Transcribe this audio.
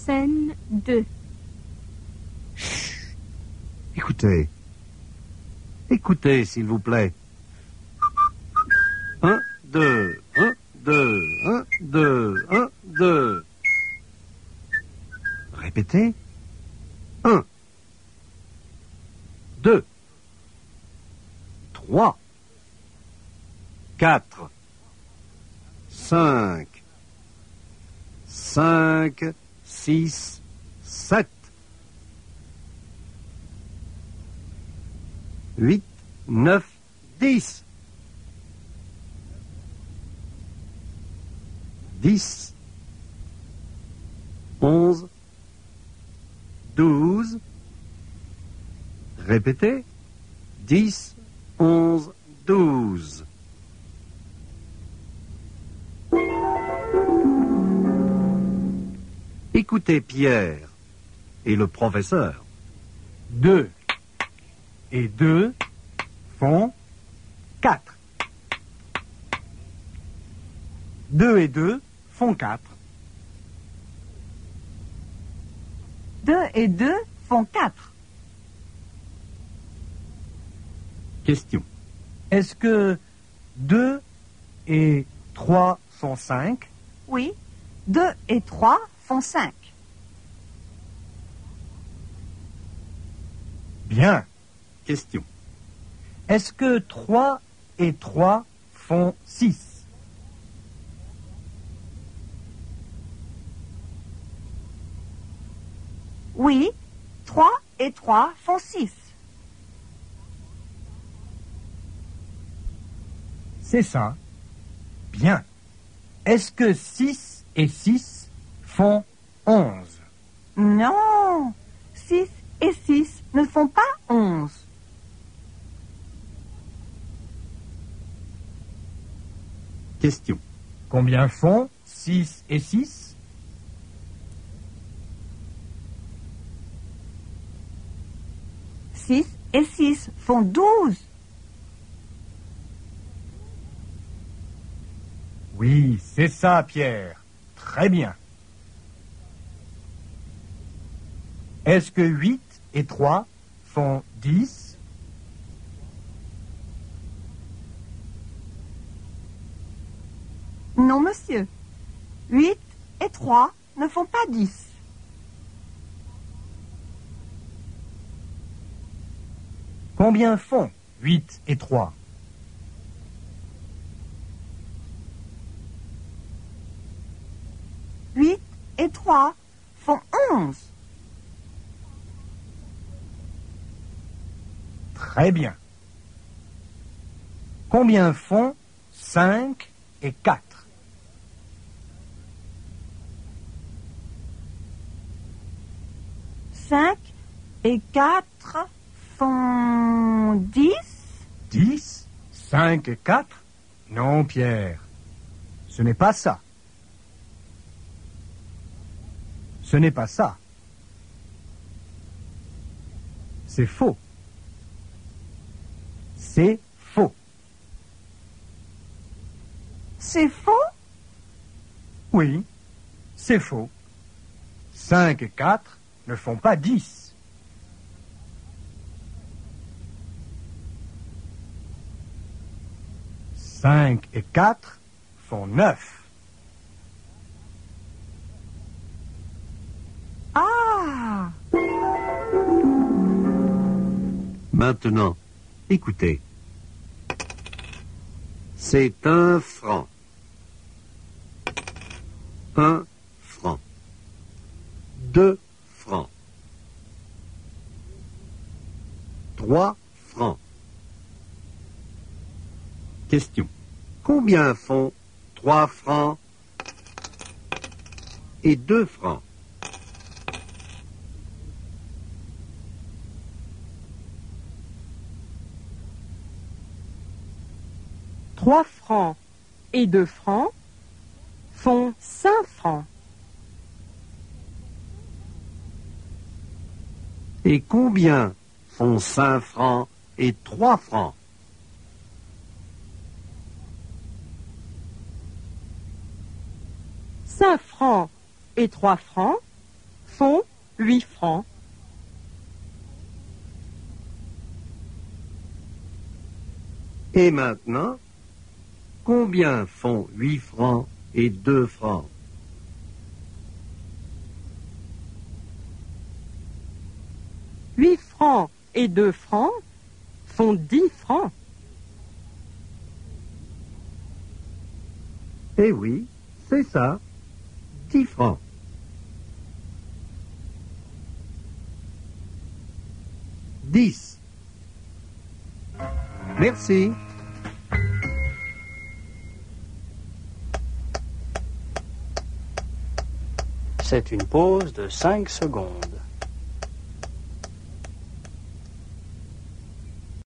Scène 2. Chut. Écoutez. Écoutez, s'il vous plaît. 1, 2, 1, 2, 1, 2, 1, 2. Répétez. 1, 2, 3, 4, 5, 5, 6, 7, 8, 9, 10. 10, 11, 12. Répétez. 10, 11, 12. Écoutez Pierre et le professeur. 2 et 2 font 4. 2 et 2 font 4. 2 et 2 font 4. Question. Est-ce que 2 et 3 font 5? Oui, 2 et 3 font 5. Bien. Question. Est-ce que 3 et 3 font 6? Oui, 3 et 3 font 6. C'est ça. Bien. Est-ce que 6 et 6 font 11? Non, 6 et 6 ne font pas 11. Question. Combien font 6 et 6? 6 et 6 font 12. Oui, c'est ça, Pierre. Très bien. Est-ce que 8 et 3 font 10? Non, monsieur. 8 et 3 ne font pas 10. Combien font 8 et 3? 8 et 3 font 11. Très bien. Combien font 5 et 4? 5 et 4 font 10. 10? 5 et 4? Non, Pierre. Ce n'est pas ça. Ce n'est pas ça. C'est faux. C'est faux. C'est faux? Oui, c'est faux. 5 et 4 ne font pas 10. Cinq et 4 font 9. Ah! Maintenant, écoutez. C'est 1 franc. 1 franc. 2 francs. 3 francs. Question. Combien font 3 francs et 2 francs? Trois francs et 2 francs font 5 francs. Et combien font 5 francs et 3 francs? 5 francs et 3 francs font 8 francs. Et maintenant, combien font 8 francs et 2 francs? Huit francs et 2 francs font 10 francs. Eh oui, c'est ça, 10 francs. Dix. Merci. C'est une pause de 5 secondes.